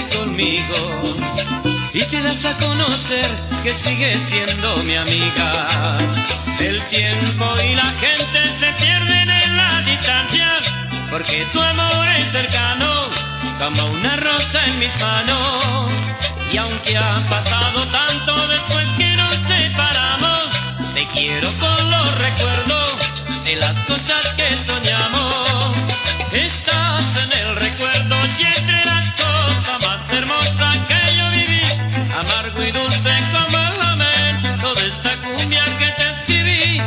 conmigo y te das a conocer que sigues siendo mi amiga. El tiempo y la gente se pierden en la distancia, porque tu amor es cercano como una rosa en mis manos. Y aunque ha pasado tanto después que nos separamos, te quiero con los recuerdos de las cosas que soñamos. Estás en el recuerdo y entre las cosas más hermosas que yo viví, amargo y dulce como el lamento de esta cumbia que te escribí.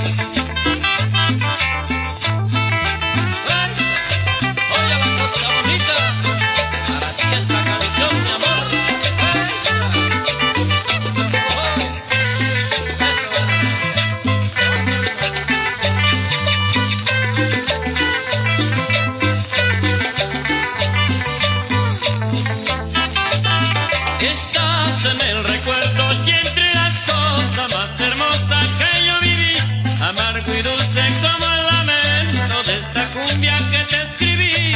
Oye la cosa bonita, para ti esta canción, mi amor. Estás en el recuerdo y entre las cosas más hermosas que yo viví, amargo y dulce como el lamento de esta cumbia que te escribí.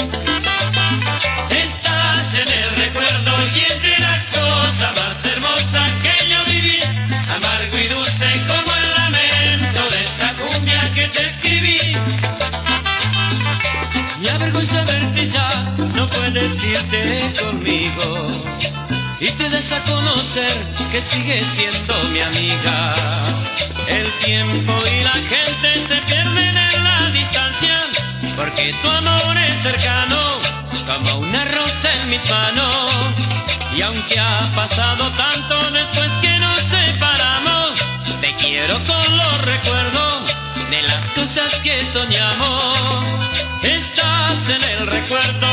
Estás en el recuerdo y entre las cosas más hermosas que yo viví, amargo y dulce como el lamento de esta cumbia que te escribí. Me avergüenza verte ya, no puedes irte conmigo y te das a conocer que sigues siendo mi amiga. El tiempo y la gente se pierden en la distancia, porque tu amor es cercano como una rosa en mis manos. Y aunque ha pasado tanto después que nos separamos, te quiero con los recuerdos de las cosas que soñamos. Estás en el recuerdo